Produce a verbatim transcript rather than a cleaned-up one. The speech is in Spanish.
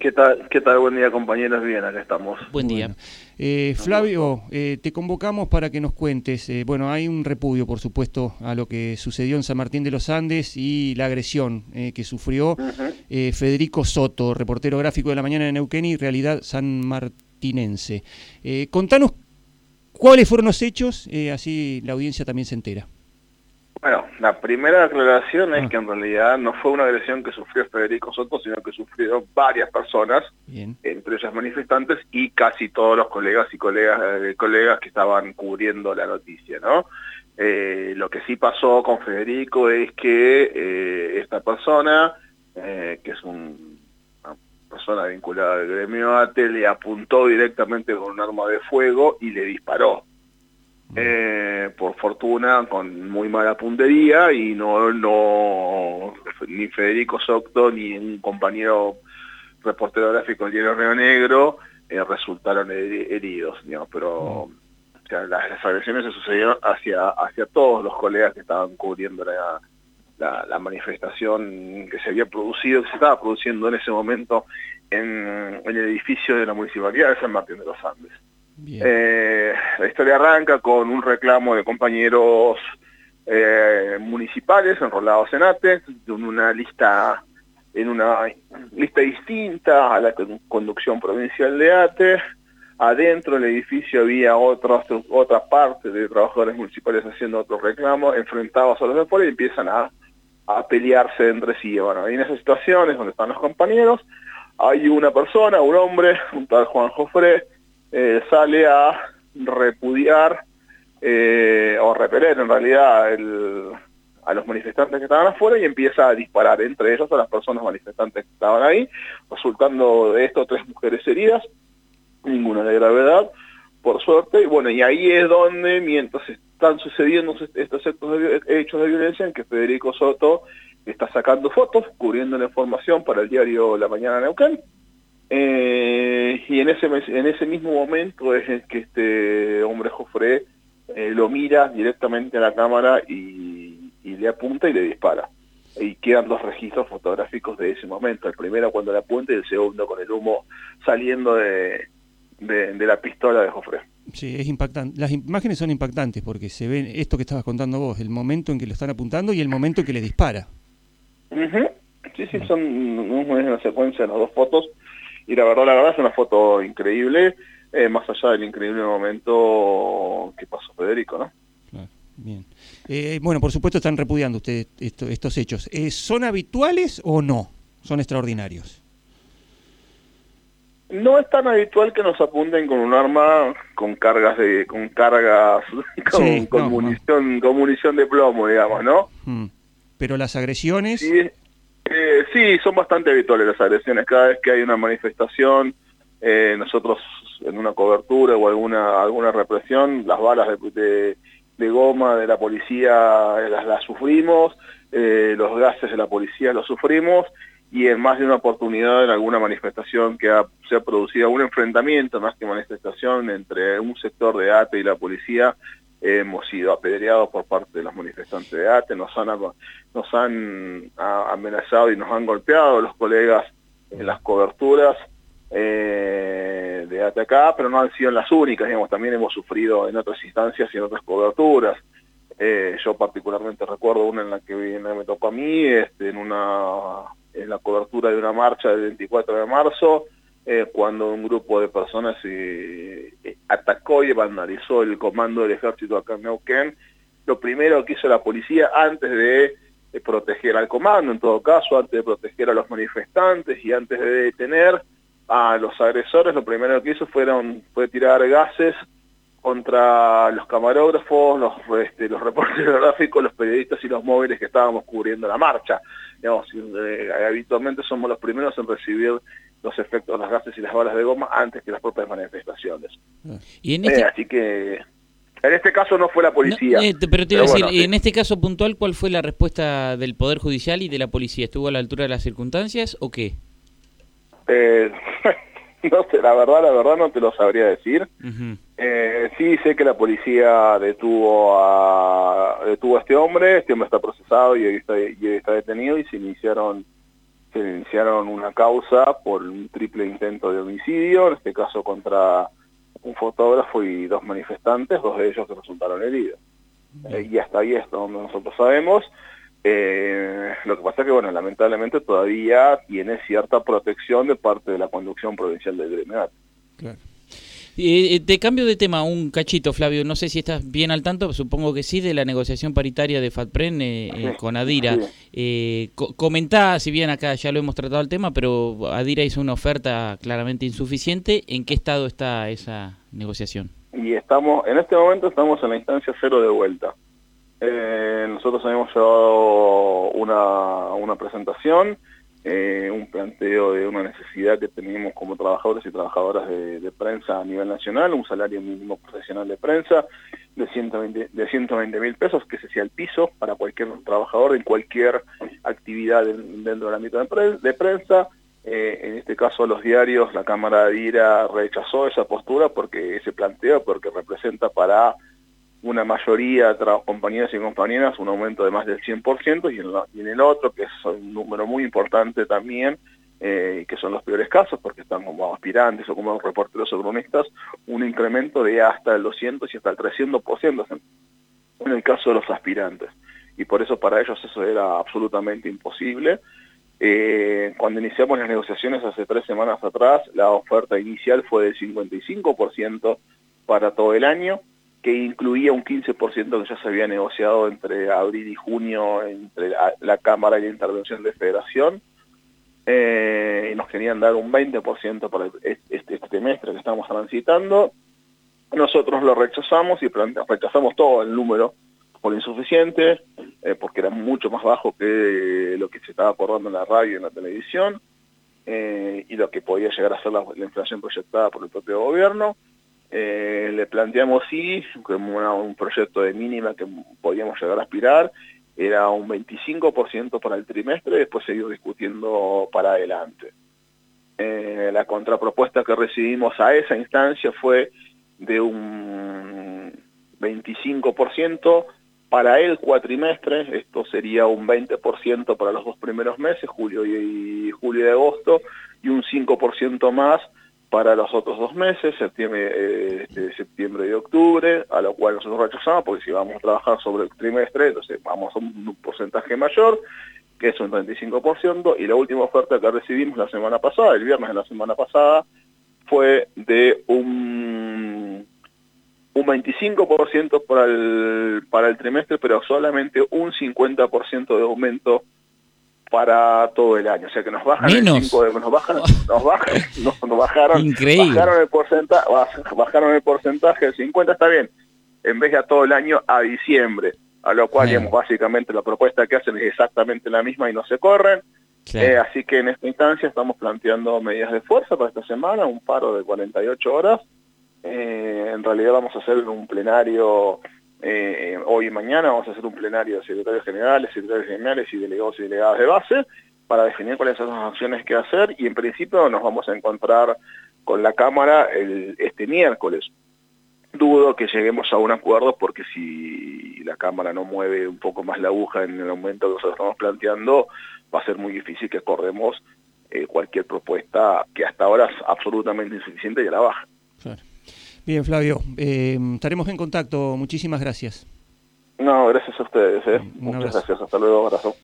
¿Qué tal, qué tal? Buen día, compañeros. Bien, acá estamos. Buen día. Bueno. Eh, Flavio, eh, te convocamos para que nos cuentes. Eh, bueno, hay un repudio, por supuesto, a lo que sucedió en San Martín de los Andes y la agresión eh, que sufrió uh-huh. eh, Federico Soto, reportero gráfico de La Mañana de Neuquén y Realidad sanmartinense. Eh, contanos cuáles fueron los hechos, eh, así la audiencia también se entera. Bueno, la primera aclaración es ah. que en realidad no fue una agresión que sufrió Federico Soto, sino que sufrieron varias personas, Bien. entre ellas manifestantes y casi todos los colegas y colegas eh, colegas que estaban cubriendo la noticia, ¿no? Eh, lo que sí pasó con Federico es que eh, esta persona, eh, que es un, una persona vinculada al gremio ATE, le apuntó directamente con un arma de fuego y le disparó. Eh, por fortuna con muy mala puntería y no, no ni Federico Soto ni un compañero reportero gráfico del diario Río Negro eh, resultaron heridos, digamos, pero mm. o sea, las, las agresiones se sucedieron hacia, hacia todos los colegas que estaban cubriendo la, la, la manifestación que se había producido, que se estaba produciendo en ese momento en, en el edificio de la Municipalidad de San Martín de los Andes. Eh, la historia arranca con un reclamo de compañeros eh, municipales enrolados en ATE, en una lista en una lista distinta a la conducción provincial de ATE. Adentro del edificio había otros, otra parte de trabajadores municipales haciendo otro reclamo, enfrentados a los de afuera y empiezan a, a pelearse entre sí. Bueno, en esas situaciones donde están los compañeros, hay una persona, un hombre, un tal Juan Jofré, Eh, sale a repudiar eh, o repeler en realidad el, a los manifestantes que estaban afuera y empieza a disparar entre ellos a las personas manifestantes que estaban ahí, resultando de esto tres mujeres heridas, ninguna de gravedad, por suerte. Y bueno, y ahí es donde, mientras están sucediendo estos hechos de violencia, en que Federico Soto está sacando fotos, cubriendo la información para el diario La Mañana de Neuquén. Eh, y en ese en ese mismo momento es el que este hombre Jofré eh, lo mira directamente a la cámara y, y le apunta y le dispara. Y quedan dos registros fotográficos de ese momento, el primero cuando le apunta y el segundo con el humo saliendo de, de, de la pistola de Jofré. Sí, es impactante. Las imágenes son impactantes porque se ven esto que estabas contando vos, el momento en que lo están apuntando y el momento en que le dispara. Uh-huh. Sí, sí, son una secuencia de las dos fotos. Y la verdad, la verdad es una foto increíble, eh, más allá del increíble momento que pasó Federico, ¿no? Claro, bien. Eh, bueno, por supuesto están repudiando ustedes esto, estos hechos. Eh, ¿Son habituales o no? ¿Son extraordinarios? No es tan habitual que nos apunten con un arma con cargas de, con cargas, con, sí, con no, munición, no. con munición de plomo, digamos, ¿no? Hmm. Pero las agresiones. Sí. Eh, sí, son bastante habituales las agresiones. Cada vez que hay una manifestación, eh, nosotros en una cobertura o alguna alguna represión, las balas de, de, de goma de la policía las, las sufrimos, eh, los gases de la policía los sufrimos, y en más de una oportunidad en alguna manifestación que ha, se ha producido un enfrentamiento, más que manifestación, entre un sector de ATE y la policía, eh, hemos sido apedreados por parte de los manifestantes de ATE, nos han, nos han a, amenazado y nos han golpeado los colegas en las coberturas eh, de ATE acá, pero no han sido las únicas, digamos, también hemos sufrido en otras instancias y en otras coberturas. Eh, yo particularmente recuerdo una en la que me tocó a mí, este, en una en la cobertura de una marcha del veinticuatro de marzo, eh, cuando un grupo de personas eh, eh, atacó y vandalizó el comando del ejército acá en Neuquén. Lo primero que hizo la policía, antes de, de proteger al comando, en todo caso, antes de proteger a los manifestantes y antes de detener a los agresores, lo primero que hizo fueron, fue tirar gases contra los camarógrafos, los, este, los reporteros gráficos, los periodistas y los móviles que estábamos cubriendo la marcha. Digamos, eh, habitualmente somos los primeros en recibir los efectos de los gases y las balas de goma antes que las propias manifestaciones. ¿Y en este... eh, así que en este caso no fue la policía. No, eh, pero te iba a decir, bueno, sí. En este caso puntual, ¿cuál fue la respuesta del Poder Judicial y de la policía? ¿Estuvo a la altura de las circunstancias o qué? Eh, no sé, la verdad, la verdad no te lo sabría decir. Uh-huh. Eh, sí sé que la policía detuvo a detuvo a este hombre, este hombre está procesado y hoy está, y hoy está detenido y se iniciaron que iniciaron una causa por un triple intento de homicidio, en este caso contra un fotógrafo y dos manifestantes, dos de ellos que resultaron heridos. Eh, y hasta ahí es donde nosotros sabemos. Eh, lo que pasa es que, bueno, lamentablemente todavía tiene cierta protección de parte de la conducción provincial del gremio. Claro. Eh, te cambio de tema un cachito, Flavio, no sé si estás bien al tanto, supongo que sí, de la negociación paritaria de FATPREN eh, sí, eh, con Adira. Sí. Eh, co comentá, si bien acá ya lo hemos tratado el tema, pero Adira hizo una oferta claramente insuficiente. ¿En qué estado está esa negociación? Y estamos, en este momento estamos en la instancia cero de vuelta. Eh, nosotros habíamos llevado una, una presentación, eh, un planteo de una necesidad que teníamos como trabajadores y trabajadoras de, de prensa a nivel nacional, un salario mínimo profesional de prensa de ciento veinte mil pesos, que ese sea el piso para cualquier trabajador en cualquier actividad dentro del ámbito de, pre de prensa. Eh, en este caso los diarios, la Cámara de Adira rechazó esa postura porque ese planteo, porque representa para una mayoría de compañeros y compañeras un aumento de más del cien por ciento, y en, la, y en el otro, que es un número muy importante también, eh, que son los peores casos, porque están como aspirantes o como reporteros o cronistas, un incremento de hasta el doscientos y hasta el trescientos por ciento en, en el caso de los aspirantes. Y por eso para ellos eso era absolutamente imposible. Eh, cuando iniciamos las negociaciones hace tres semanas atrás, la oferta inicial fue del cincuenta y cinco por ciento para todo el año, que incluía un quince por ciento que ya se había negociado entre abril y junio entre la, la Cámara y la intervención de Federación, eh, y nos querían dar un veinte por ciento para este, este trimestre que estamos transitando. Nosotros lo rechazamos y rechazamos todo el número por insuficiente, eh, porque era mucho más bajo que lo que se estaba acordando en la radio y en la televisión, eh, y lo que podía llegar a ser la, la inflación proyectada por el propio gobierno. Eh, le planteamos sí, como una, un proyecto de mínima que podíamos llegar a aspirar, era un veinticinco por ciento para el trimestre, después se iba discutiendo para adelante. Eh, la contrapropuesta que recibimos a esa instancia fue de un veinticinco por ciento para el cuatrimestre, esto sería un veinte por ciento para los dos primeros meses, julio y, y julio y agosto, y un cinco por ciento más para los otros dos meses, septiembre, eh, este, septiembre y octubre, a lo cual nosotros rechazamos, porque si vamos a trabajar sobre el trimestre, entonces vamos a un porcentaje mayor, que es un treinta y cinco por ciento, y la última oferta que recibimos la semana pasada, el viernes de la semana pasada, fue de un, un veinticinco por ciento para el, para el trimestre, pero solamente un cincuenta por ciento de aumento para todo el año, o sea que nos bajan Menos. el cinco de, nos bajan, nos bajan, nos, nos bajaron, Increíble. bajaron el porcentaje, bajaron el porcentaje del cincuenta, está bien, en vez de a todo el año a diciembre, a lo cual digamos, básicamente la propuesta que hacen es exactamente la misma y no se corren. Sí. Eh, así que en esta instancia estamos planteando medidas de fuerza para esta semana, un paro de cuarenta y ocho horas. Eh, en realidad vamos a hacer un plenario eh, hoy y mañana, vamos a hacer un plenario de secretarios generales, secretarios generales y delegados y delegadas de base para definir cuáles son las acciones que hacer, y en principio nos vamos a encontrar con la Cámara el, este miércoles. Dudo que lleguemos a un acuerdo, porque si la Cámara no mueve un poco más la aguja en el aumento que nosotros estamos planteando, va a ser muy difícil que acordemos eh, cualquier propuesta que hasta ahora es absolutamente insuficiente y a la baja. Claro. Bien, Flavio, eh, estaremos en contacto. Muchísimas gracias. No, gracias a ustedes. ¿eh? Muchas abrazo. Gracias. Hasta luego. Abrazo.